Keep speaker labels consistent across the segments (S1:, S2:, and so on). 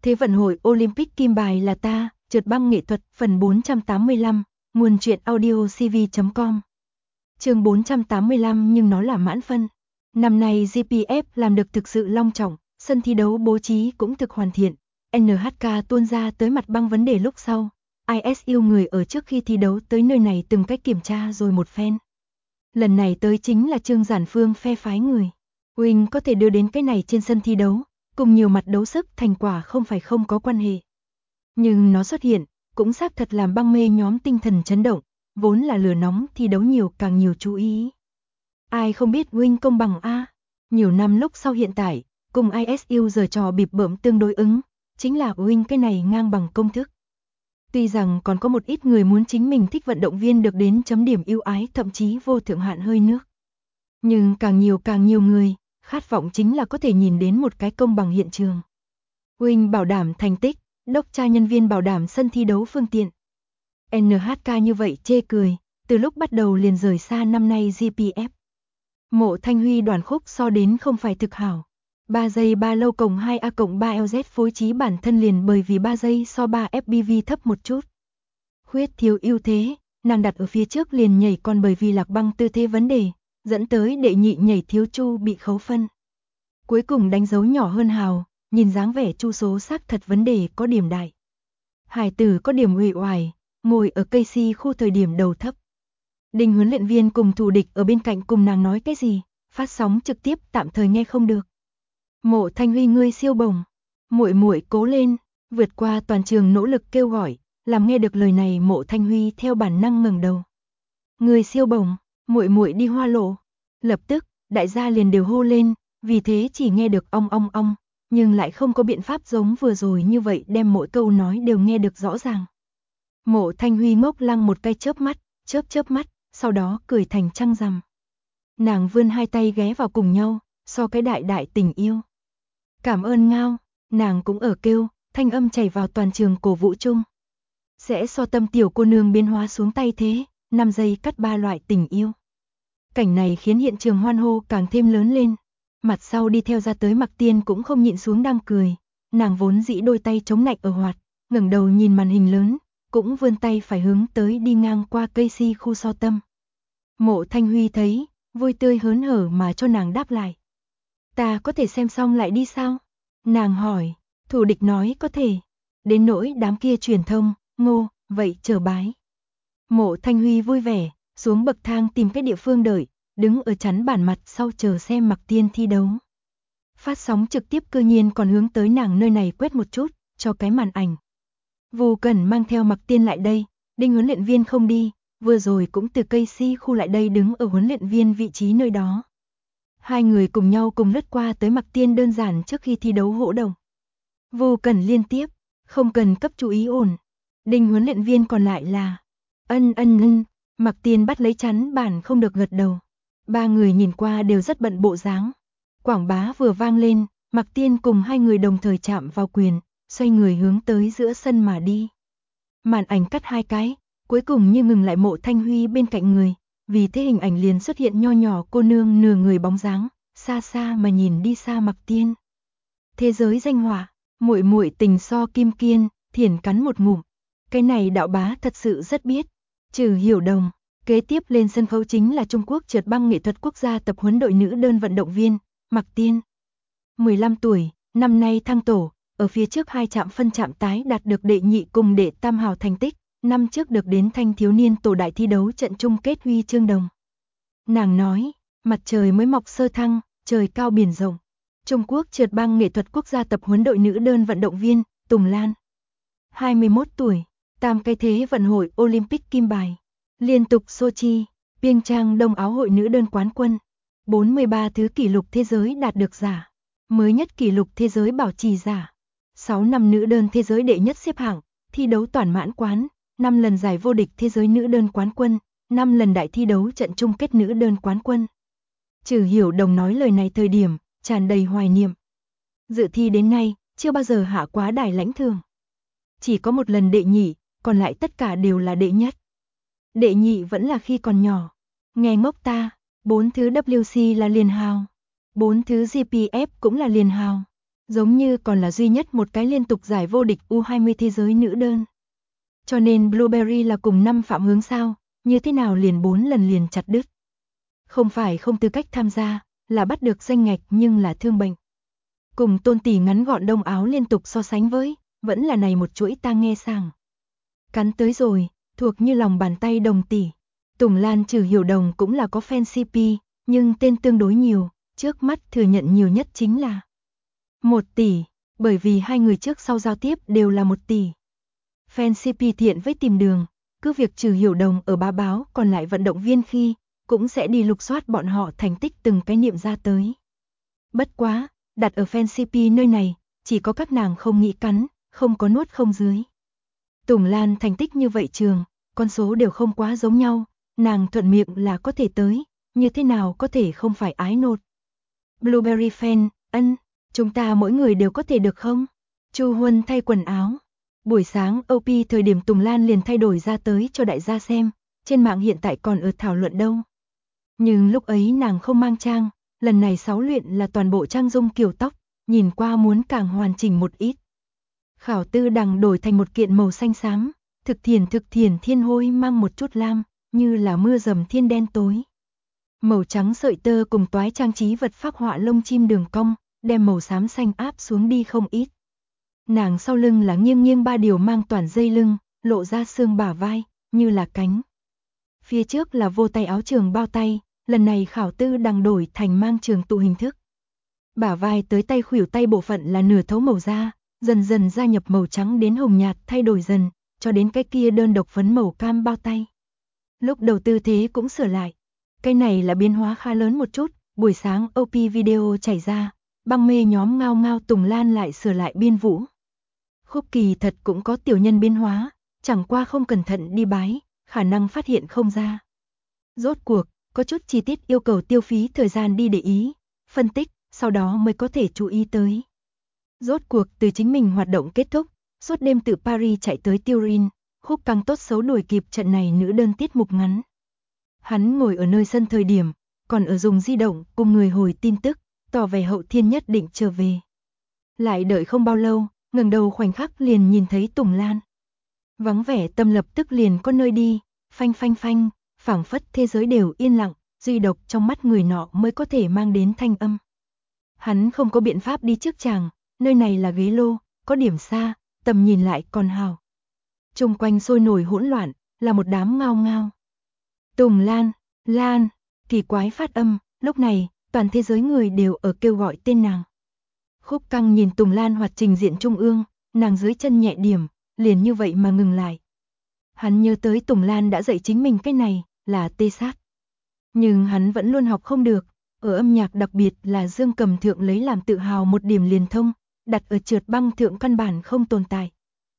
S1: Thế vận hội Olympic kim bài là ta, trượt băng nghệ thuật, phần 485, nguồn truyện audio cv.com. Chương 485 nhưng nó là mãn phân. Năm nay GPF làm được thực sự long trọng, sân thi đấu bố trí cũng thực hoàn thiện. NHK tuôn ra tới mặt băng vấn đề lúc sau. ISU người ở trước khi thi đấu tới nơi này từng cách kiểm tra rồi một phen. Lần này tới chính là Trương Giản Phương phe phái người. Wing có thể đưa đến cái này trên sân thi đấu, cùng nhiều mặt đấu sức thành quả không phải không có quan hệ. Nhưng nó xuất hiện, cũng xác thật làm băng mê nhóm tinh thần chấn động, vốn là lửa nóng thi đấu nhiều càng nhiều chú ý. Ai không biết Wing công bằng a? Nhiều năm lúc sau hiện tại, cùng ISU giờ trò bịp bợm tương đối ứng, chính là Wing cái này ngang bằng công thức. Tuy rằng còn có một ít người muốn chính mình thích vận động viên được đến chấm điểm ưu ái thậm chí vô thượng hạn hơi nước. Nhưng càng nhiều người, khát vọng chính là có thể nhìn đến một cái công bằng hiện trường. Wing bảo đảm thành tích, đốc tra nhân viên bảo đảm sân thi đấu phương tiện. NHK như vậy chê cười, từ lúc bắt đầu liền rời xa năm nay GPF. Mộ Thanh Huy đoàn khúc so đến không phải thực hảo. 3 giây 3 lâu cộng 2A cộng 3 LZ phối trí bản thân liền bởi vì 3 giây so 3 FPV thấp một chút. Khuyết thiếu ưu thế, nàng đặt ở phía trước liền nhảy còn bởi vì lạc băng tư thế vấn đề, dẫn tới đệ nhị nhảy thiếu Chu bị khấu phân. Cuối cùng đánh dấu nhỏ hơn Hào, nhìn dáng vẻ Chu số xác thật vấn đề có điểm đại. Hải tử có điểm uể oải, ngồi ở cây si khu thời điểm đầu thấp. Đinh huấn luyện viên cùng thủ địch ở bên cạnh cùng nàng nói cái gì, phát sóng trực tiếp tạm thời nghe không được. Mộ Thanh Huy ngươi siêu bổng, muội muội cố lên, vượt qua toàn trường nỗ lực kêu gọi, làm nghe được lời này Mộ Thanh Huy theo bản năng ngẩng đầu. Ngươi siêu bổng, muội muội đi hoa lộ. Lập tức, đại gia liền đều hô lên, vì thế chỉ nghe được ong, nhưng lại không có biện pháp giống vừa rồi như vậy đem mỗi câu nói đều nghe được rõ ràng. Mộ Thanh Huy ngốc lăng một cái chớp mắt, sau đó cười thành trăng rằm. Nàng vươn hai tay ghé vào cùng nhau, so cái đại tình yêu. Cảm ơn Ngao, nàng cũng ở kêu, thanh âm chảy vào toàn trường cổ vũ chung. Sẽ so tâm tiểu cô nương biến hóa xuống tay thế, 5 giây cắt 3 loại tình yêu. Cảnh này khiến hiện trường hoan hô càng thêm lớn lên. Mặt sau đi theo ra tới Mặc Tiên cũng không nhịn xuống đang cười. Nàng vốn dĩ đôi tay chống nạnh ở hoạt, ngẩng đầu nhìn màn hình lớn, cũng vươn tay phải hướng tới đi ngang qua cây si khu so tâm. Mộ Thanh Huy thấy, vui tươi hớn hở mà cho nàng đáp lại. Ta có thể xem xong lại đi sao? Nàng hỏi, thủ địch nói có thể. Đến nỗi đám kia truyền thông, ngô, vậy chờ bái. Mộ Thanh Huy vui vẻ, xuống bậc thang tìm cái địa phương đợi, đứng ở chắn bản mặt sau chờ xem Mặc Tiên thi đấu. Phát sóng trực tiếp cư nhiên còn hướng tới nàng nơi này quét một chút, cho cái màn ảnh. Vu Cẩn mang theo Mặc Tiên lại đây, Đinh huấn luyện viên không đi, vừa rồi cũng từ cây si khu lại đây đứng ở huấn luyện viên vị trí nơi đó. Hai người cùng nhau cùng lướt qua tới Mặc Tiên đơn giản trước khi thi đấu hỗ đồng. Vu Cẩn liên tiếp, không cần cấp chú ý ổn. Đinh huấn luyện viên còn lại là ân. Mặc Tiên bắt lấy chắn bản không được gật đầu. Ba người nhìn qua đều rất bận bộ dáng. Quảng bá vừa vang lên, Mặc Tiên cùng hai người đồng thời chạm vào quyền, xoay người hướng tới giữa sân mà đi. Màn ảnh cắt hai cái, cuối cùng như ngừng lại Mộ Thanh Huy bên cạnh người, vì thế hình ảnh liền xuất hiện nho nhỏ cô nương nửa người bóng dáng, xa xa mà nhìn đi xa Mặc Tiên. Thế giới danh họa, muội muội tình so kim kiên, thiển cắn một ngụm. Cái này đạo bá thật sự rất biết. Trừ Hiểu Đồng, kế tiếp lên sân khấu chính là Trung Quốc trượt băng nghệ thuật quốc gia tập huấn đội nữ đơn vận động viên, Mặc Tiên. 15 tuổi, năm nay thăng tổ, ở phía trước hai trạm phân trạm tái đạt được đệ nhị cùng đệ tam hào thành tích, năm trước được đến thanh thiếu niên tổ đại thi đấu trận chung kết huy chương đồng. Nàng nói, mặt trời mới mọc sơ thăng, trời cao biển rộng. Trung Quốc trượt băng nghệ thuật quốc gia tập huấn đội nữ đơn vận động viên, Tùng Lan. 21 tuổi, tam cái thế vận hội Olympic kim bài. Liên tục Sochi, Pyeongchang Đông Áo hội nữ đơn quán quân. 43 thứ kỷ lục thế giới đạt được giả. Mới nhất kỷ lục thế giới bảo trì giả. 6 năm nữ đơn thế giới đệ nhất xếp hạng, thi đấu toàn mãn quán, 5 lần giải vô địch thế giới nữ đơn quán quân, 5 lần đại thi đấu trận chung kết nữ đơn quán quân. Trừ Hiểu Đồng nói lời này thời điểm, tràn đầy hoài niệm. Dự thi đến nay, chưa bao giờ hạ quá đài lãnh thường. Chỉ có một lần đệ nhị, còn lại tất cả đều là đệ nhất. Đệ nhị vẫn là khi còn nhỏ. Nghe ngốc ta, 4 thứ WC là liền hào. 4 thứ GPF cũng là liền hào. Giống như còn là duy nhất một cái liên tục giải vô địch U20 thế giới nữ đơn. Cho nên Blueberry là cùng năm Phạm Hướng sao, như thế nào liền 4 lần liền chặt đứt. Không phải không tư cách tham gia, là bắt được danh ngạch nhưng là thương bệnh. Cùng Tôn tỷ ngắn gọn đông áo liên tục so sánh với, vẫn là này một chuỗi ta nghe sàng. Cắn tới rồi, thuộc như lòng bàn tay Đồng tỷ. Tùng Lan trừ Hiểu Đồng cũng là có fan CP, nhưng tên tương đối nhiều, trước mắt thừa nhận nhiều nhất chính là 1 tỷ, bởi vì hai người trước sau giao tiếp đều là 1 tỷ. Fan CP thiện với tìm đường, cứ việc trừ Hiểu Đồng ở bá báo còn lại vận động viên khi, cũng sẽ đi lục soát bọn họ thành tích từng cái niệm ra tới. Bất quá, đặt ở fan CP nơi này, chỉ có các nàng không nghĩ cắn, không có nuốt không dưới. Tùng Lan thành tích như vậy trường, con số đều không quá giống nhau, nàng thuận miệng là có thể tới, như thế nào có thể không phải ái nột. Blueberry fan, chúng ta mỗi người đều có thể được không? Chu Huân thay quần áo. Buổi sáng OP thời điểm Tùng Lan liền thay đổi ra tới cho đại gia xem, trên mạng hiện tại còn ở thảo luận đâu. Nhưng lúc ấy nàng không mang trang, lần này 6 luyện là toàn bộ trang dung kiểu tóc, nhìn qua muốn càng hoàn chỉnh một ít. Khảo tư đằng đổi thành một kiện màu xanh xám, thực thiền thiên hôi mang một chút lam, như là mưa dầm thiên đen tối. Màu trắng sợi tơ cùng toái trang trí vật phác họa lông chim đường cong, đem màu xám xanh áp xuống đi không ít. Nàng sau lưng là nghiêng 3 điều mang toàn dây lưng, lộ ra xương bả vai, như là cánh. Phía trước là vô tay áo trường bao tay, lần này khảo tư đằng đổi thành mang trường tụ hình thức. Bả vai tới tay khuỷu tay bộ phận là nửa thấu màu da, dần dần gia nhập màu trắng đến hồng nhạt thay đổi dần, cho đến cái kia đơn độc phấn màu cam bao tay. Lúc đầu tư thế cũng sửa lại. Cái này là biến hóa khá lớn một chút, buổi sáng OP video chảy ra, băng mê nhóm ngao ngao Tùng Lan lại sửa lại biên vũ. Khúc kỳ thật cũng có tiểu nhân biến hóa, chẳng qua không cẩn thận đi bái, khả năng phát hiện không ra. Rốt cuộc, có chút chi tiết yêu cầu tiêu phí thời gian đi để ý, phân tích, sau đó mới có thể chú ý tới. Rốt cuộc từ chính mình hoạt động kết thúc, suốt đêm từ Paris chạy tới Turin, Khúc Căng tốt xấu đuổi kịp trận này nữ đơn tiết mục ngắn. Hắn ngồi ở nơi sân thời điểm, còn ở dùng di động cùng người hồi tin tức, tỏ vẻ Hậu Thiên nhất định trở về. Lại đợi không bao lâu, ngẩng đầu khoảnh khắc liền nhìn thấy Tùng Lan. Vắng vẻ tâm lập tức liền có nơi đi, phanh, phảng phất thế giới đều yên lặng, duy độc trong mắt người nọ mới có thể mang đến thanh âm. Hắn không có biện pháp đi trước chàng, nơi này là ghế lô, có điểm xa, tầm nhìn lại còn hào. Chung quanh sôi nổi hỗn loạn, là một đám ngao ngao. Tùng Lan, kỳ quái phát âm, lúc này, toàn thế giới người đều ở kêu gọi tên nàng. Khúc Căng nhìn Tùng Lan hoạt trình diện trung ương, nàng dưới chân nhẹ điểm, liền như vậy mà ngừng lại. Hắn nhớ tới Tùng Lan đã dạy chính mình cái này, là tê sát. Nhưng hắn vẫn luôn học không được, ở âm nhạc đặc biệt là dương cầm thượng lấy làm tự hào một điểm liền thông, đặt ở trượt băng thượng căn bản không tồn tại.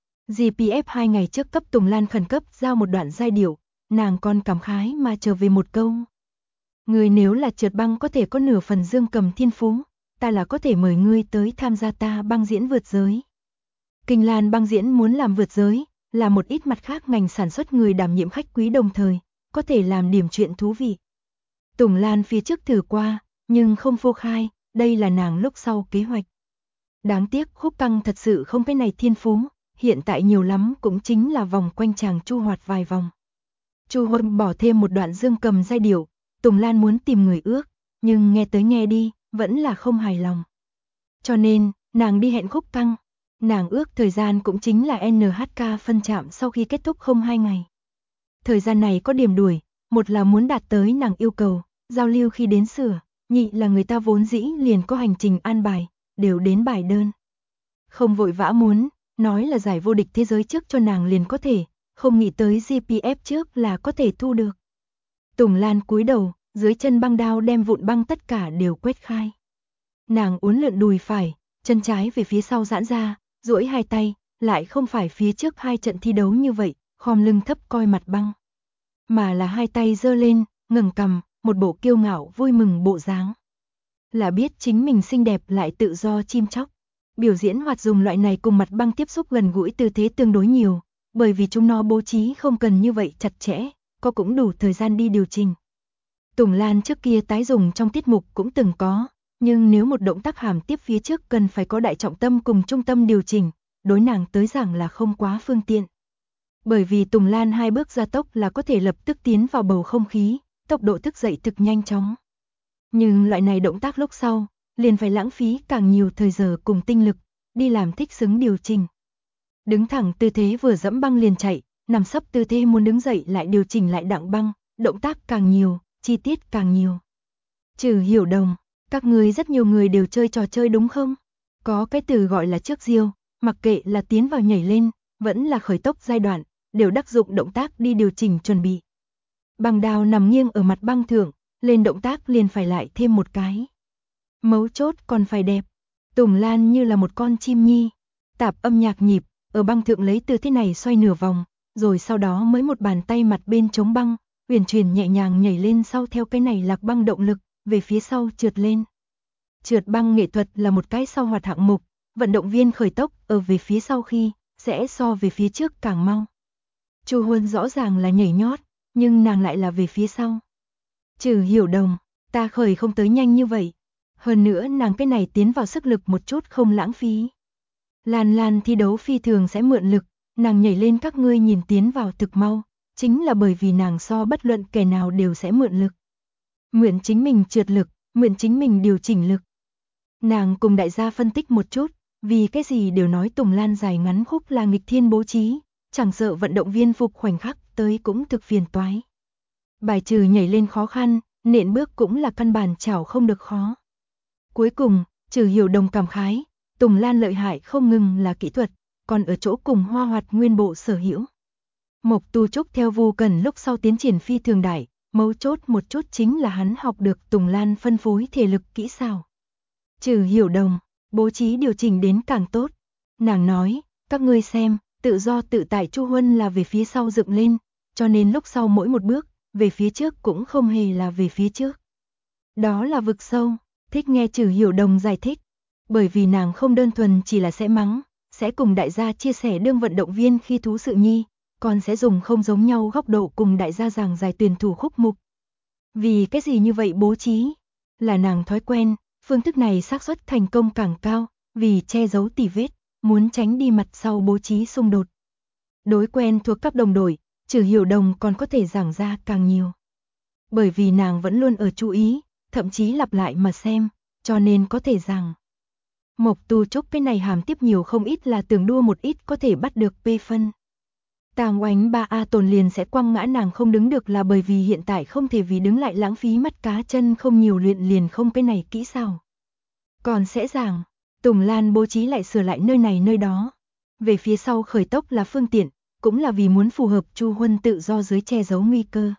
S1: GPF 2 ngày trước cấp Tùng Lan khẩn cấp giao một đoạn giai điệu, nàng còn cảm khái mà trở về một câu. Người nếu là trượt băng có thể có nửa phần dương cầm thiên phú, ta là có thể mời ngươi tới tham gia ta băng diễn vượt giới. Kinh Lan băng diễn muốn làm vượt giới, là một ít mặt khác ngành sản xuất người đảm nhiệm khách quý đồng thời, có thể làm điểm chuyện thú vị. Tùng Lan phía trước thử qua, nhưng không phô khai, đây là nàng lúc sau kế hoạch. Đáng tiếc Khúc Căng thật sự không cái này thiên phú, hiện tại nhiều lắm cũng chính là vòng quanh chàng Chu hoạt vài vòng. Chu hoạt bỏ thêm một đoạn dương cầm giai điệu, Tùng Lan muốn tìm người ước, nhưng nghe tới nghe đi, vẫn là không hài lòng. Cho nên, nàng đi hẹn Khúc Căng, nàng ước thời gian cũng chính là NHK phân trạm sau khi kết thúc không 2 ngày. Thời gian này có điểm đuổi, một là muốn đạt tới nàng yêu cầu, giao lưu khi đến sửa, nhị là người ta vốn dĩ liền có hành trình an bài, đều đến bài đơn. Không vội vã muốn, nói là giải vô địch thế giới trước cho nàng liền có thể, không nghĩ tới GPF trước là có thể thu được. Tùng Lan cúi đầu, dưới chân băng đao đem vụn băng tất cả đều quét khai. Nàng uốn lượn đùi phải, chân trái về phía sau giãn ra, duỗi hai tay, lại không phải phía trước hai trận thi đấu như vậy, khom lưng thấp coi mặt băng. Mà là hai tay giơ lên, ngẩng cằm, một bộ kiêu ngạo vui mừng bộ dáng. Là biết chính mình xinh đẹp lại tự do chim chóc. Biểu diễn hoạt dùng loại này cùng mặt băng tiếp xúc gần gũi tư thế tương đối nhiều, bởi vì chúng nó bố trí không cần như vậy chặt chẽ, có cũng đủ thời gian đi điều chỉnh. Tùng Lan trước kia tái dùng trong tiết mục cũng từng có, nhưng nếu một động tác hàm tiếp phía trước cần phải có đại trọng tâm cùng trung tâm điều chỉnh, đối nàng tới giảng là không quá phương tiện. Bởi vì Tùng Lan 2 bước gia tốc là có thể lập tức tiến vào bầu không khí, tốc độ thức dậy thực nhanh chóng. Nhưng loại này động tác lúc sau, liền phải lãng phí càng nhiều thời giờ cùng tinh lực, đi làm thích xứng điều chỉnh. Đứng thẳng tư thế vừa dẫm băng liền chạy, nằm sấp tư thế muốn đứng dậy lại điều chỉnh lại đặng băng, động tác càng nhiều, chi tiết càng nhiều. Trừ Hiểu Đồng, các người rất nhiều người đều chơi trò chơi đúng không? Có cái từ gọi là trước diêu, mặc kệ là tiến vào nhảy lên, vẫn là khởi tốc giai đoạn, đều đắc dụng động tác đi điều chỉnh chuẩn bị. Băng đao nằm nghiêng ở mặt băng thượng, lên động tác liền phải lại thêm một cái. Mấu chốt còn phải đẹp. Tùng Lan như là một con chim nhi, tạp âm nhạc nhịp, ở băng thượng lấy tư thế này xoay nửa vòng, rồi sau đó mới một bàn tay mặt bên chống băng, uyển chuyển nhẹ nhàng nhảy lên sau theo cái này lạc băng động lực, về phía sau trượt lên. Trượt băng nghệ thuật là một cái sau hoạt hạng mục, vận động viên khởi tốc ở về phía sau khi, sẽ so về phía trước càng mau. Chu Huân rõ ràng là nhảy nhót, nhưng nàng lại là về phía sau. Trừ Hiểu Đồng, ta khởi không tới nhanh như vậy. Hơn nữa nàng cái này tiến vào sức lực một chút không lãng phí. Lan Lan thi đấu phi thường sẽ mượn lực, nàng nhảy lên các ngươi nhìn tiến vào thực mau, chính là bởi vì nàng so bất luận kẻ nào đều sẽ mượn lực. Mượn chính mình trượt lực, mượn chính mình điều chỉnh lực. Nàng cùng đại gia phân tích một chút, vì cái gì đều nói Tùng Lan dài ngắn khúc là nghịch thiên bố trí, chẳng sợ vận động viên phục khoảnh khắc tới cũng thực phiền toái. Bài trừ nhảy lên khó khăn, nện bước cũng là căn bản chảo không được khó. Cuối cùng, Trừ Hiểu Đồng cảm khái, Tùng Lan lợi hại không ngừng là kỹ thuật, còn ở chỗ cùng hoa hoạt nguyên bộ sở hữu. Mộc Tu Trúc theo Vu Cẩn lúc sau tiến triển phi thường đại, mấu chốt một chút chính là hắn học được Tùng Lan phân phối thể lực kỹ xảo. Trừ Hiểu Đồng, bố trí điều chỉnh đến càng tốt. Nàng nói, các ngươi xem, tự do tự tại Chu Huân là về phía sau dựng lên, cho nên lúc sau mỗi một bước, về phía trước cũng không hề là về phía trước. Đó là vực sâu, thích nghe Trừ Hiểu Đồng giải thích. Bởi vì nàng không đơn thuần chỉ là sẽ mắng, sẽ cùng đại gia chia sẻ đương vận động viên khi thú sự nhi, còn sẽ dùng không giống nhau góc độ cùng đại gia giảng giải tuyển thủ khúc mục. Vì cái gì như vậy bố trí? Là nàng thói quen, phương thức này xác suất thành công càng cao, vì che giấu tỉ vết, muốn tránh đi mặt sau bố trí xung đột. Đối quen thuộc các đồng đội, Trừ Hiểu Đồng còn có thể giảng ra càng nhiều. Bởi vì nàng vẫn luôn ở chú ý, thậm chí lặp lại mà xem, cho nên có thể rằng Mộc Tu Trúc cái này hàm tiếp nhiều không ít là tưởng đua một ít có thể bắt được P phân. Tàng Oánh 3A tồn liền sẽ quăng ngã nàng không đứng được là bởi vì hiện tại không thể vì đứng lại lãng phí mắt cá chân không nhiều luyện liền không cái này kỹ xảo. Còn sẽ giảng, Tùng Lan bố trí lại sửa lại nơi này nơi đó. Về phía sau khởi tốc là phương tiện, cũng là vì muốn phù hợp Chu Huân tự do dưới che giấu nguy cơ.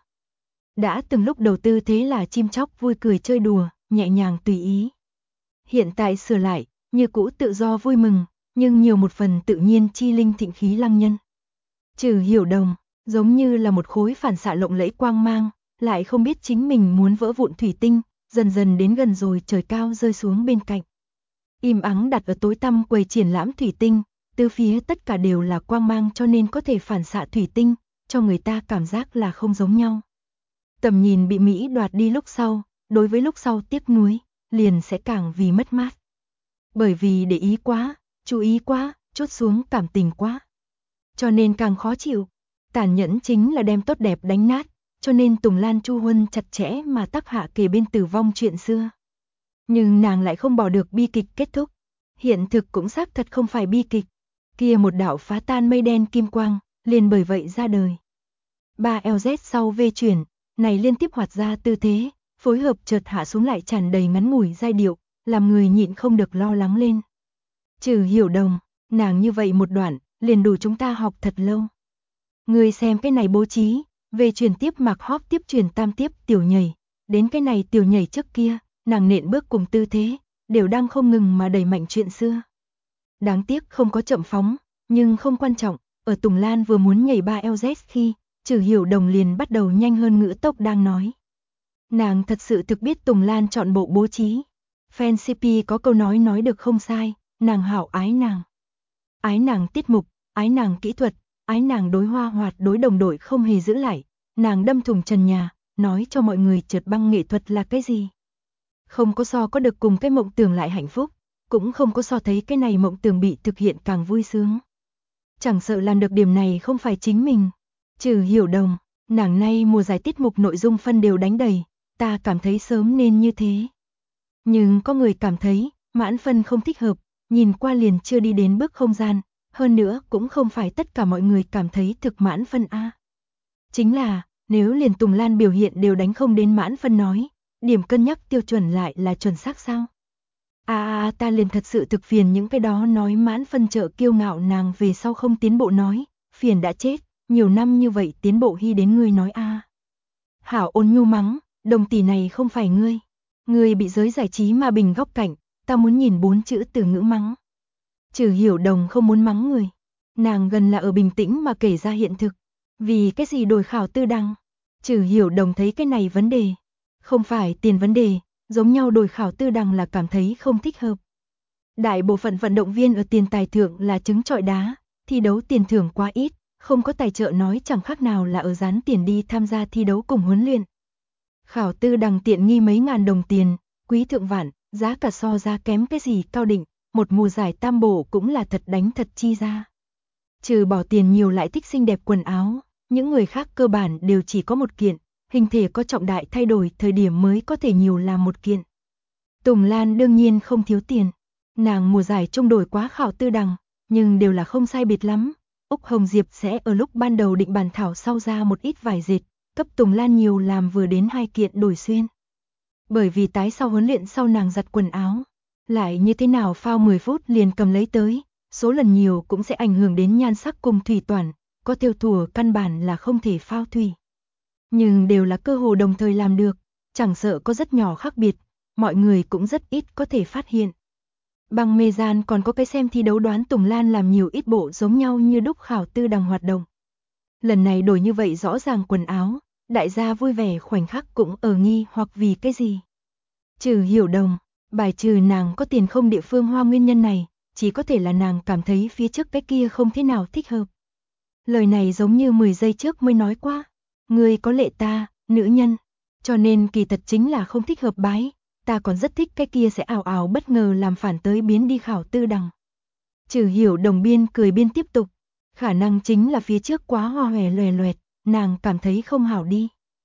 S1: Đã từng lúc đầu tư thế là chim chóc vui cười chơi đùa, nhẹ nhàng tùy ý. Hiện tại sửa lại, như cũ tự do vui mừng, nhưng nhiều một phần tự nhiên chi linh thịnh khí lăng nhân. Trừ Hiểu Đồng, giống như là một khối phản xạ lộng lẫy quang mang, lại không biết chính mình muốn vỡ vụn thủy tinh, dần dần đến gần rồi trời cao rơi xuống bên cạnh. Im ắng đặt ở tối tăm quầy triển lãm thủy tinh, từ phía tất cả đều là quang mang cho nên có thể phản xạ thủy tinh, cho người ta cảm giác là không giống nhau. Tầm nhìn bị Mỹ đoạt đi lúc sau, đối với lúc sau tiếc nuối, liền sẽ càng vì mất mát. Bởi vì để ý quá, chú ý quá, chốt xuống cảm tình quá. Cho nên càng khó chịu. Tàn nhẫn chính là đem tốt đẹp đánh nát, cho nên Tùng Lan Chu Huân chặt chẽ mà tác hạ kề bên tử vong chuyện xưa. Nhưng nàng lại không bỏ được bi kịch kết thúc. Hiện thực cũng xác thật không phải bi kịch. Kia một đạo phá tan mây đen kim quang, liền bởi vậy ra đời. 3LZ sau V chuyển, này liên tiếp hoạt ra tư thế, phối hợp chợt hạ xuống lại tràn đầy ngắn ngủi giai điệu, làm người nhịn không được lo lắng lên. Trừ Hiểu Đồng, nàng như vậy một đoạn, liền đủ chúng ta học thật lâu. Người xem cái này bố trí, về truyền tiếp mặc hóp tiếp truyền tam tiếp tiểu nhảy, đến cái này tiểu nhảy trước kia, nàng nện bước cùng tư thế, đều đang không ngừng mà đẩy mạnh chuyện xưa. Đáng tiếc không có chậm phóng, nhưng không quan trọng, ở Tùng Lan vừa muốn nhảy 3LZ khi, Trừ Hiểu Đồng liền bắt đầu nhanh hơn ngữ tốc đang nói. Nàng thật sự thực biết Tùng Lan chọn bộ bố trí. Fan CP có câu nói được không sai, nàng hảo ái nàng. Ái nàng tiết mục, ái nàng kỹ thuật, ái nàng đối hoa hoạt đối đồng đội không hề giữ lại, nàng đâm thủng trần nhà, nói cho mọi người trượt băng nghệ thuật là cái gì. Không có so có được cùng cái mộng tưởng lại hạnh phúc, cũng không có so thấy cái này mộng tưởng bị thực hiện càng vui sướng. Chẳng sợ làm được điểm này không phải chính mình. Trừ Hiểu Đồng, nàng nay mùa giải tiết mục nội dung phân đều đánh đầy, ta cảm thấy sớm nên như thế. Nhưng có người cảm thấy, mãn phân không thích hợp, nhìn qua liền chưa đi đến bước không gian, hơn nữa cũng không phải tất cả mọi người cảm thấy thực mãn phân a. Chính là, nếu liền Tùng Lan biểu hiện đều đánh không đến mãn phân nói, điểm cân nhắc tiêu chuẩn lại là chuẩn xác sao? Ta liền thật sự thực phiền những cái đó nói mãn phân trợ kiêu ngạo nàng về sau không tiến bộ nói, phiền đã chết, nhiều năm như vậy tiến bộ hy đến ngươi nói a. Hảo ôn nhu mắng, Đồng tỷ này không phải ngươi. Ngươi bị giới giải trí mà bình góc cạnh, ta muốn nhìn 4 chữ từ ngữ mắng. Trừ Hiểu Đồng không muốn mắng người. Nàng gần là ở bình tĩnh mà kể ra hiện thực. Vì cái gì đổi khảo tư đăng? Trừ Hiểu Đồng thấy cái này vấn đề. Không phải tiền vấn đề, giống nhau đổi khảo tư đăng là cảm thấy không thích hợp. Đại bộ phận vận động viên ở tiền tài thưởng là trứng trọi đá, thi đấu tiền thưởng quá ít, không có tài trợ nói chẳng khác nào là ở dán tiền đi tham gia thi đấu cùng huấn luyện. Khảo tư đằng tiện nghi mấy ngàn đồng tiền, quý thượng vạn, giá cả so ra kém cái gì cao định, một mùa giải tam bổ cũng là thật đánh thật chi ra. Trừ bỏ tiền nhiều lại thích xinh đẹp quần áo, những người khác cơ bản đều chỉ có một kiện, hình thể có trọng đại thay đổi thời điểm mới có thể nhiều làm một kiện. Tùng Lan đương nhiên không thiếu tiền, nàng mùa giải trung đổi quá khảo tư đằng, nhưng đều là không sai biệt lắm. Úc Hồng Diệp sẽ ở lúc ban đầu định bàn thảo sau ra một ít vải dệt, cấp Tùng Lan nhiều làm vừa đến 2 kiện đổi xuyên. Bởi vì tái sau huấn luyện sau nàng giặt quần áo, lại như thế nào phao 10 phút liền cầm lấy tới, số lần nhiều cũng sẽ ảnh hưởng đến nhan sắc cùng thủy toản, có thêu thùa căn bản là không thể phao thủy. Nhưng đều là cơ hồ đồng thời làm được, chẳng sợ có rất nhỏ khác biệt, mọi người cũng rất ít có thể phát hiện. Bằng mê gian còn có cái xem thi đấu đoán Tùng Lan làm nhiều ít bộ giống nhau như đúc khảo tư đằng hoạt động. Lần này đổi như vậy rõ ràng quần áo, đại gia vui vẻ khoảnh khắc cũng ở nghi hoặc vì cái gì. Trừ Hiểu Đồng, bài trừ nàng có tiền không địa phương hoa nguyên nhân này, chỉ có thể là nàng cảm thấy phía trước cái kia không thế nào thích hợp. Lời này giống như 10 giây trước mới nói qua, người có lệ ta, nữ nhân, cho nên kỳ thật chính là không thích hợp bái, ta còn rất thích cái kia sẽ ảo ảo bất ngờ làm phản tới biến đi khảo tư đằng. Trừ Hiểu Đồng biên cười biên tiếp tục, khả năng chính là phía trước quá hoa hòe loè loẹt, nàng cảm thấy không hảo đi.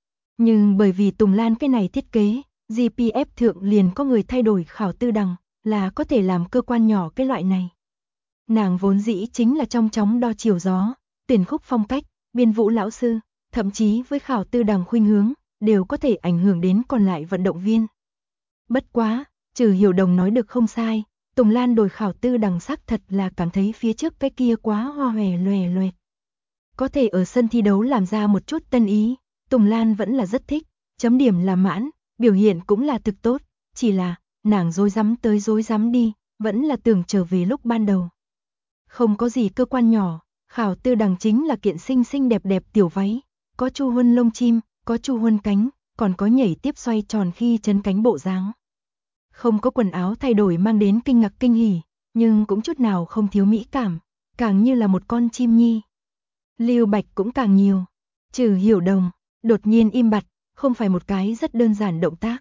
S1: Nhưng bởi vì Tùng Lan cái này thiết kế, GPF thượng liền có người thay đổi khảo tư đằng, là có thể làm cơ quan nhỏ cái loại này. Nàng vốn dĩ chính là trong chóng đo chiều gió, tuyển khúc phong cách, biên vũ lão sư, thậm chí với khảo tư đằng khuynh hướng, đều có thể ảnh hưởng đến còn lại vận động viên. Bất quá, Trừ Hiểu Đồng nói được không sai, Tùng Lan đổi khảo tư đằng sắc thật là cảm thấy phía trước cái kia quá hoa hòe loè loẹt. Có thể ở sân thi đấu làm ra một chút tân ý, Tùng Lan vẫn là rất thích, chấm điểm là mãn, biểu hiện cũng là thực tốt, chỉ là, nàng dối rắm tới dối rắm đi, vẫn là tưởng trở về lúc ban đầu. Không có gì cơ quan nhỏ, khảo tư đằng chính là kiện xinh xinh đẹp đẹp tiểu váy, có chu huân lông chim, có chu huân cánh, còn có nhảy tiếp xoay tròn khi chấn cánh bộ dáng. Không có quần áo thay đổi mang đến kinh ngạc kinh hỉ, nhưng cũng chút nào không thiếu mỹ cảm, càng như là một con chim nhi. Lưu Bạch cũng càng nhiều. Trừ Hiểu Đồng, đột nhiên im bặt, không phải một cái rất đơn giản động tác.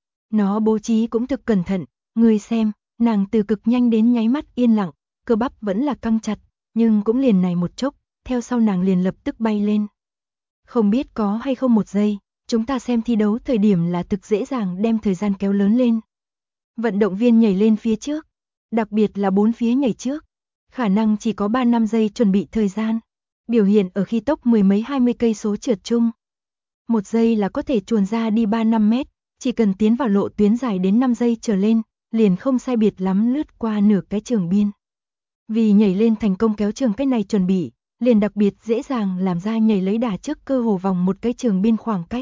S1: Nó bố trí cũng thực cẩn thận, người xem, nàng từ cực nhanh đến nháy mắt yên lặng, cơ bắp vẫn là căng chặt, nhưng cũng liền này một chốc, theo sau nàng liền lập tức bay lên. Không biết có hay không một giây, chúng ta xem thi đấu thời điểm là thực dễ dàng đem thời gian kéo lớn lên. Vận động viên nhảy lên phía trước, đặc biệt là 4 phía nhảy trước, khả năng chỉ có 3-5 giây chuẩn bị thời gian. Biểu hiện ở khi tốc 10 mấy 20 cây số trượt chung. 1 giây là có thể chuồn ra đi 3-5 mét, chỉ cần tiến vào lộ tuyến dài đến 5 giây trở lên, liền không sai biệt lắm lướt qua nửa cái trường biên. Vì nhảy lên thành công kéo trường cái này chuẩn bị, liền đặc biệt dễ dàng làm ra nhảy lấy đà trước cơ hồ vòng một cái trường biên khoảng cách.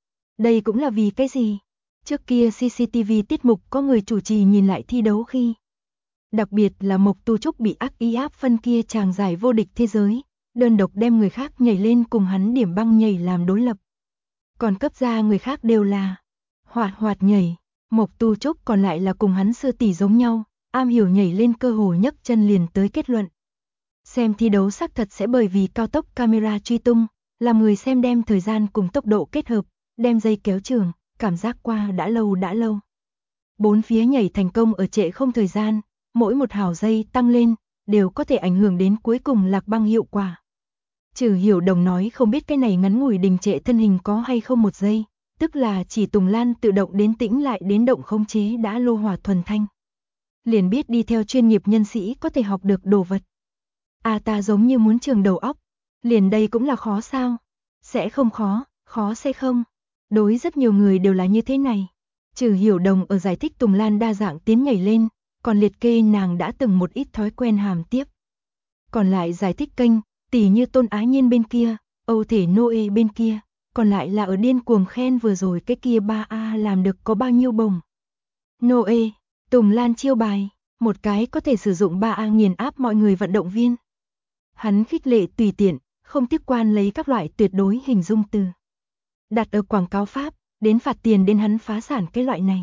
S1: Đây cũng là vì cái gì? Trước kia CCTV tiết mục có người chủ trì nhìn lại thi đấu khi. Đặc biệt là Mộc Tu Trúc bị ác ý áp phân kia chàng giải vô địch thế giới, đơn độc đem người khác nhảy lên cùng hắn điểm băng nhảy làm đối lập. Còn cấp ra người khác đều là hoạt hoạt nhảy, Mộc Tu Trúc còn lại là cùng hắn sư tỷ giống nhau, am hiểu nhảy lên cơ hồ nhấc chân liền tới kết luận. Xem thi đấu xác thật sẽ bởi vì cao tốc camera truy tung, làm người xem đem thời gian cùng tốc độ kết hợp, đem dây kéo trường, cảm giác qua đã lâu đã lâu. Bốn phía nhảy thành công ở trệ không thời gian, mỗi một hào giây tăng lên, đều có thể ảnh hưởng đến cuối cùng lạc băng hiệu quả. Trừ Hiểu Đồng nói không biết cái này ngắn ngủi đình trệ thân hình có hay không một giây, tức là chỉ Tùng Lan tự động đến tĩnh lại đến động khống chế đã lô hỏa thuần thanh. Liền biết đi theo chuyên nghiệp nhân sĩ có thể học được đồ vật. Ta giống như muốn trường đầu óc, liền đây cũng là khó sao? Sẽ không khó, khó sẽ không. Đối rất nhiều người đều là như thế này. Trừ Hiểu Đồng ở giải thích Tùng Lan đa dạng tiến nhảy lên, còn liệt kê nàng đã từng một ít thói quen hàm tiếp. Còn lại giải thích kênh, tỉ như Tôn Ái Nhiên bên kia, Âu Thể Noe bên kia, còn lại là ở điên cuồng khen vừa rồi cái kia 3A làm được có bao nhiêu bồng. Noe, Tùng Lan chiêu bài, một cái có thể sử dụng 3A nghiền áp mọi người vận động viên. Hắn khích lệ tùy tiện, không tiếp quan lấy các loại tuyệt đối hình dung từ. Đặt ở quảng cáo Pháp, đến phạt tiền đến hắn phá sản cái loại này.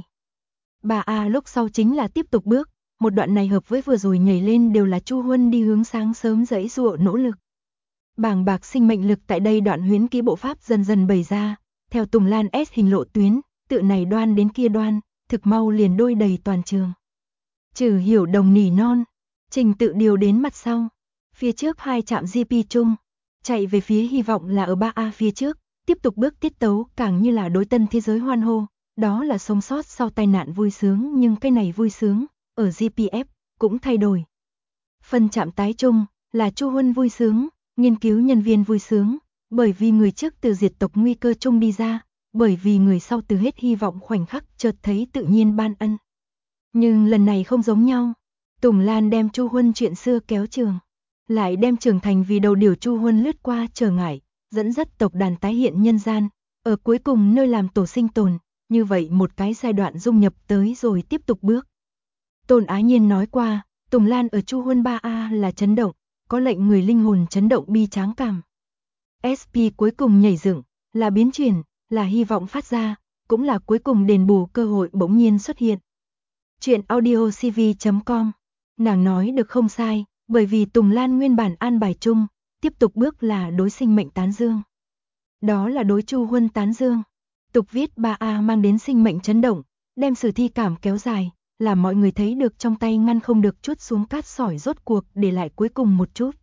S1: 3A lúc sau chính là tiếp tục bước, một đoạn này hợp với vừa rồi nhảy lên đều là Chu Huân đi hướng sáng sớm giãy giụa nỗ lực. Bàng bạc sinh mệnh lực tại đây đoạn huyễn kỹ bộ pháp dần dần bày ra, theo Tùng Lan S hình lộ tuyến, tự này đoan đến kia đoan, thực mau liền đôi đầy toàn trường. Trừ Hiểu Đồng nỉ non, trình tự điều đến mặt sau, phía trước 2 trạm GP chung, chạy về phía hy vọng là ở 3A phía trước, tiếp tục bước tiết tấu càng như là đối tân thế giới hoan hô, đó là sống sót sau tai nạn vui sướng nhưng cái này vui sướng, ở GPF, cũng thay đổi. Phân trạm tái chung, là Chu Huân vui sướng, nghiên cứu nhân viên vui sướng, bởi vì người trước từ diệt tộc nguy cơ chung đi ra, bởi vì người sau từ hết hy vọng khoảnh khắc chợt thấy tự nhiên ban ân. Nhưng lần này không giống nhau, Tùng Lan đem Chu Huân chuyện xưa kéo trường, lại đem trưởng thành vì đầu điều Chu Huân lướt qua trở ngại, dẫn dắt tộc đàn tái hiện nhân gian, ở cuối cùng nơi làm tổ sinh tồn, như vậy một cái giai đoạn dung nhập tới rồi tiếp tục bước. Tôn Ái Nhiên nói qua, Tùng Lan ở Chu Huân 3A là chấn động, có lệnh người linh hồn chấn động bi tráng cảm. SP cuối cùng nhảy dựng, là biến chuyển, là hy vọng phát ra, cũng là cuối cùng đền bù cơ hội bỗng nhiên xuất hiện. Chuyện audiocv.com, nàng nói được không sai, bởi vì Tùng Lan nguyên bản an bài chung, tiếp tục bước là đối sinh mệnh tán dương. Đó là đối Chu Huân tán dương. Tục viết 3A mang đến sinh mệnh chấn động, đem sử thi cảm kéo dài, làm mọi người thấy được trong tay ngăn không được chút xuống cát sỏi rốt cuộc để lại cuối cùng một chút.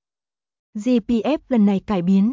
S1: GPF lần này cải biến,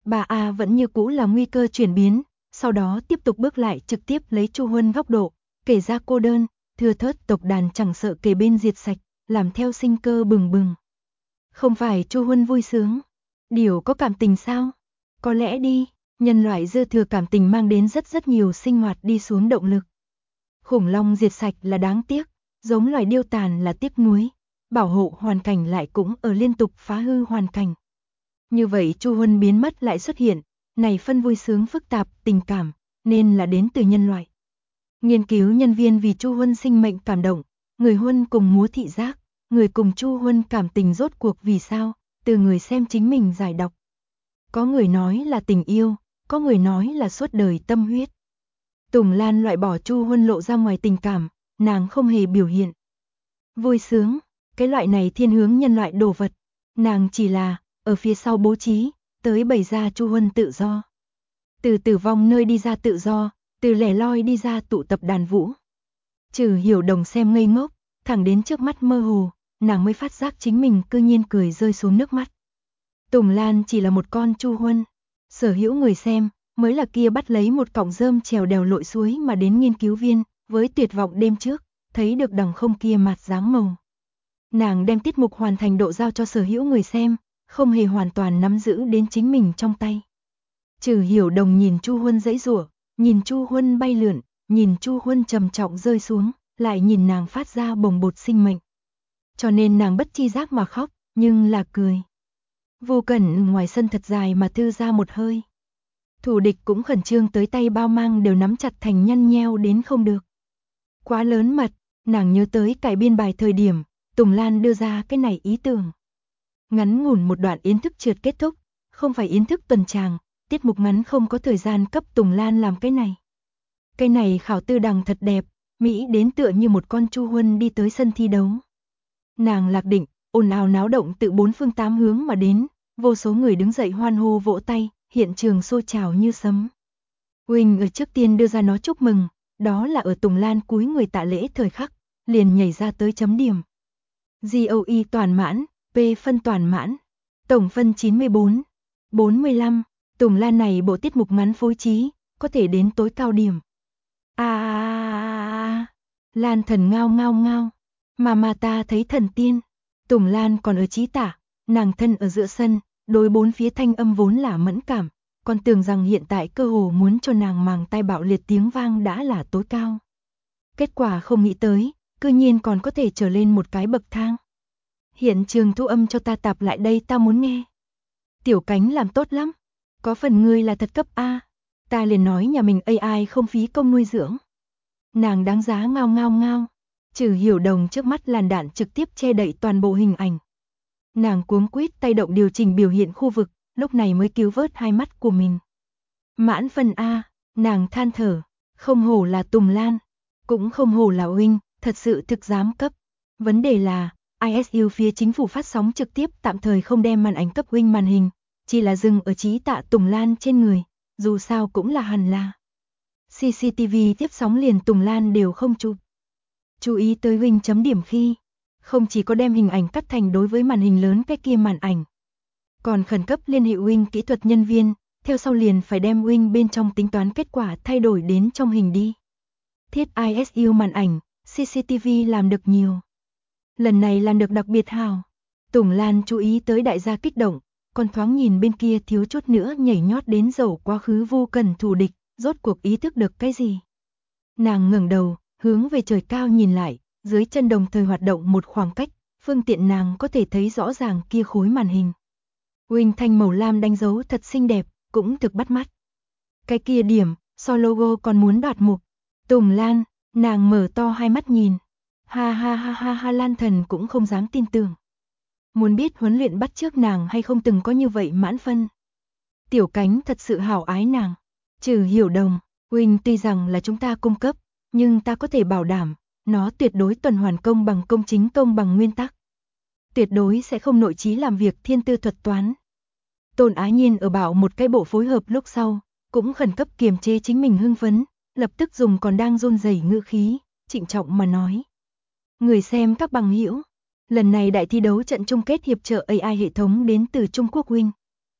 S1: 3A vẫn như cũ là nguy cơ chuyển biến, sau đó tiếp tục bước lại trực tiếp lấy Chu Huân góc độ, kể ra cô đơn, thưa thớt tộc đàn chẳng sợ kề bên diệt sạch, làm theo sinh cơ bừng bừng. Không phải Chu Huân vui sướng, điều có cảm tình sao? Có lẽ đi, nhân loại dư thừa cảm tình mang đến rất nhiều sinh hoạt đi xuống động lực. Khủng long diệt sạch là đáng tiếc, giống loài điêu tàn là tiếc nuối, bảo hộ hoàn cảnh lại cũng ở liên tục phá hư hoàn cảnh. Như vậy Chu Huân biến mất lại xuất hiện, này phân vui sướng phức tạp tình cảm, nên là đến từ nhân loại. Nghiên cứu nhân viên vì Chu Huân sinh mệnh cảm động, người Huân cùng múa thị giác, người cùng Chu Huân cảm tình rốt cuộc vì sao, từ người xem chính mình giải đọc. Có người nói là tình yêu, có người nói là suốt đời tâm huyết. Tùng Lan loại bỏ Chu Huân lộ ra ngoài tình cảm, nàng không hề biểu hiện. Vui sướng, cái loại này thiên hướng nhân loại đồ vật, nàng chỉ là, ở phía sau bố trí, tới bày ra Chu Huân tự do. Từ tử vong nơi đi ra tự do, từ lẻ loi đi ra tụ tập đàn vũ. Trừ Hiểu Đồng xem ngây ngốc, thẳng đến trước mắt mơ hồ, nàng mới phát giác chính mình cư nhiên cười rơi xuống nước mắt. Tùng Lan chỉ là một con Chu Huân, sở hữu người xem, mới là kia bắt lấy một cọng rơm trèo đèo lội suối mà đến nghiên cứu viên, với tuyệt vọng đêm trước, thấy được đằng không kia mặt dáng màu. Nàng đem tiết mục hoàn thành độ giao cho sở hữu người xem, không hề hoàn toàn nắm giữ đến chính mình trong tay. Trừ Hiểu Đồng nhìn Chu Huân giãy giụa, nhìn Chu Huân bay lượn, nhìn Chu Huân trầm trọng rơi xuống, lại nhìn nàng phát ra bồng bột sinh mệnh. Cho nên nàng bất chi giác mà khóc, nhưng là cười. Vô Cẩn ngoài sân thật dài mà thư ra một hơi. Thủ địch cũng khẩn trương tới tay bao mang đều nắm chặt thành nhăn nheo đến không được. Quá lớn mật, nàng nhớ tới cải biên bài thời điểm, Tùng Lan đưa ra cái này ý tưởng. Ngắn ngủn một đoạn yến thức trượt kết thúc, không phải yến thức tuần tràng, tiết mục ngắn không có thời gian cấp Tùng Lan làm cái này. Cái này khảo tư đằng thật đẹp, Mỹ đến tựa như một con Chu Huân đi tới sân thi đấu. Nàng lạc định, ồn ào náo động từ bốn phương tám hướng mà đến, vô số người đứng dậy hoan hô vỗ tay, hiện trường sôi trào như sấm. Huỳnh ở trước tiên đưa ra nó chúc mừng, đó là ở Tùng Lan cúi người tạ lễ thời khắc, liền nhảy ra tới chấm điểm. GOE toàn mãn, P phân toàn mãn, tổng phân 94, 45, Tùng Lan này bộ tiết mục ngắn phối trí, có thể đến tối cao điểm. Lan thần ngao ngao ngao, mà ta thấy thần tiên. Tùng Lan còn ở chí tả, nàng thân ở giữa sân, đối bốn phía thanh âm vốn là mẫn cảm, còn tưởng rằng hiện tại cơ hồ muốn cho nàng màng tai bạo liệt tiếng vang đã là tối cao. Kết quả không nghĩ tới, cư nhiên còn có thể trở lên một cái bậc thang. Hiện trường thu âm cho ta tạp lại đây, ta muốn nghe. Tiểu Cánh làm tốt lắm, có phần ngươi là thật cấp A, ta liền nói nhà mình AI không phí công nuôi dưỡng. Nàng đáng giá ngao ngao ngao. Trừ Hiểu Đồng trước mắt làn đạn trực tiếp che đậy toàn bộ hình ảnh. Nàng cuống quýt tay động điều chỉnh biểu hiện khu vực, lúc này mới cứu vớt hai mắt của mình. Mãn phân A, nàng than thở, không hổ là Tùng Lan, cũng không hổ là Huynh, thật sự thực dám cấp. Vấn đề là, ISU phía chính phủ phát sóng trực tiếp tạm thời không đem màn ảnh cấp Huynh màn hình, chỉ là dừng ở trí tạ Tùng Lan trên người, dù sao cũng là hẳn là. CCTV tiếp sóng liền Tùng Lan đều không chụp. Chú ý tới Huynh chấm điểm khi, không chỉ có đem hình ảnh cắt thành đối với màn hình lớn cái kia màn ảnh, còn khẩn cấp liên hệ Huynh kỹ thuật nhân viên, theo sau liền phải đem Huynh bên trong tính toán kết quả thay đổi đến trong hình đi. Thiết ISU màn ảnh, CCTV làm được nhiều. Lần này làm được đặc biệt hào. Tùng Lan chú ý tới đại gia kích động, còn thoáng nhìn bên kia thiếu chút nữa nhảy nhót đến dầu quá khứ vô cần thù địch, rốt cuộc ý thức được cái gì. Nàng ngẩng đầu, hướng về trời cao nhìn lại, dưới chân đồng thời hoạt động một khoảng cách, phương tiện nàng có thể thấy rõ ràng kia khối màn hình. Huynh thanh màu lam đánh dấu thật xinh đẹp, cũng thực bắt mắt. Cái kia điểm, so logo còn muốn đoạt mục. Tùng Lan, nàng mở to hai mắt nhìn. Ha Lan thần cũng không dám tin tưởng. Muốn biết huấn luyện bắt chước nàng hay không từng có như vậy mãn phân. Tiểu Cánh thật sự hảo ái nàng. Trừ Hiểu Đồng, Huynh tuy rằng là chúng ta cung cấp, nhưng ta có thể bảo đảm, nó tuyệt đối tuần hoàn công bằng công chính công bằng nguyên tắc. Tuyệt đối sẽ không nội trí làm việc thiên tư thuật toán. Tôn Á Nhiên ở bảo một cái bộ phối hợp lúc sau, cũng khẩn cấp kiềm chế chính mình hưng phấn, lập tức dùng còn đang run rẩy ngữ khí, trịnh trọng mà nói. Người xem các bằng hữu, lần này đại thi đấu trận chung kết hiệp trợ AI hệ thống đến từ Trung Quốc Huynh.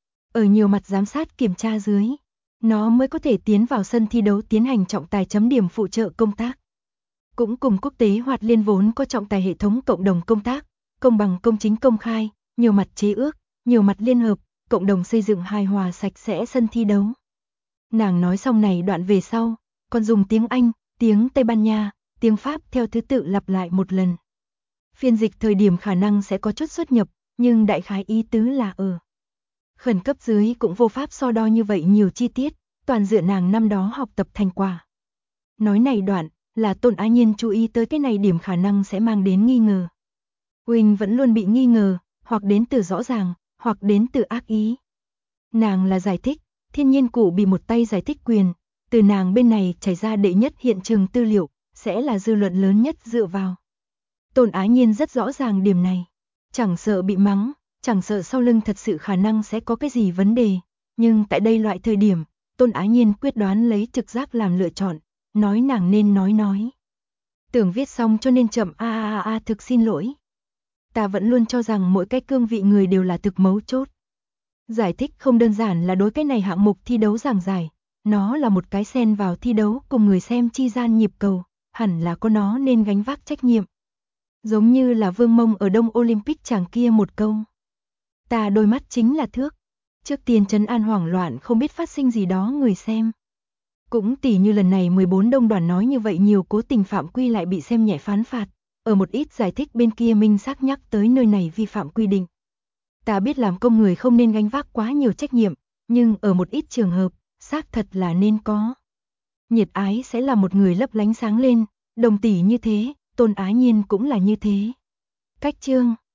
S1: Ở nhiều mặt giám sát kiểm tra dưới, nó mới có thể tiến vào sân thi đấu tiến hành trọng tài chấm điểm phụ trợ công tác. Cũng cùng quốc tế hoạt liên vốn có trọng tài hệ thống cộng đồng công tác, công bằng công chính công khai, nhiều mặt chế ước, nhiều mặt liên hợp, cộng đồng xây dựng hài hòa sạch sẽ sân thi đấu. Nàng nói xong này đoạn về sau, còn dùng tiếng Anh, tiếng Tây Ban Nha, tiếng Pháp theo thứ tự lặp lại một lần. Phiên dịch thời điểm khả năng sẽ có chút xuất nhập, nhưng đại khái ý tứ là ở. Khẩn cấp dưới cũng vô pháp so đo như vậy nhiều chi tiết, toàn dựa nàng năm đó học tập thành quả. Nói này đoạn, là Tôn Á Nhiên chú ý tới cái này điểm khả năng sẽ mang đến nghi ngờ. Huynh vẫn luôn bị nghi ngờ, hoặc đến từ rõ ràng, hoặc đến từ ác ý. Nàng là giải thích, Thiên Nhiên Cụ bị một tay giải thích quyền, từ nàng bên này chảy ra đệ nhất hiện trường tư liệu, sẽ là dư luận lớn nhất dựa vào. Tôn Á Nhiên rất rõ ràng điểm này, chẳng sợ bị mắng, chẳng sợ sau lưng thật sự khả năng sẽ có cái gì vấn đề, nhưng tại đây loại thời điểm, Tôn Á Nhiên quyết đoán lấy trực giác làm lựa chọn, nói nàng nên nói. Tưởng viết xong cho nên chậm thực xin lỗi. Ta vẫn luôn cho rằng mỗi cái cương vị người đều là thực mấu chốt. Giải thích không đơn giản là đối cái này hạng mục thi đấu giảng giải, nó là một cái xen vào thi đấu cùng người xem chi gian nhịp cầu, hẳn là có nó nên gánh vác trách nhiệm. Giống như là Vương Mông ở Đông Olympic chàng kia một câu. Ta đôi mắt chính là thước. Trước tiên trấn an hoảng loạn không biết phát sinh gì đó người xem. Cũng tỉ như lần này 14 đông đoàn nói như vậy nhiều cố tình phạm quy lại bị xem nhẹ phán phạt. Ở một ít giải thích bên kia minh xác nhắc tới nơi này vi phạm quy định. Ta biết làm công người không nên gánh vác quá nhiều trách nhiệm, nhưng ở một ít trường hợp, xác thật là nên có. Nhiệt ái sẽ là một người lấp lánh sáng lên, đồng tỷ như thế, Tôn Á Nhiên cũng là như thế. Cách chương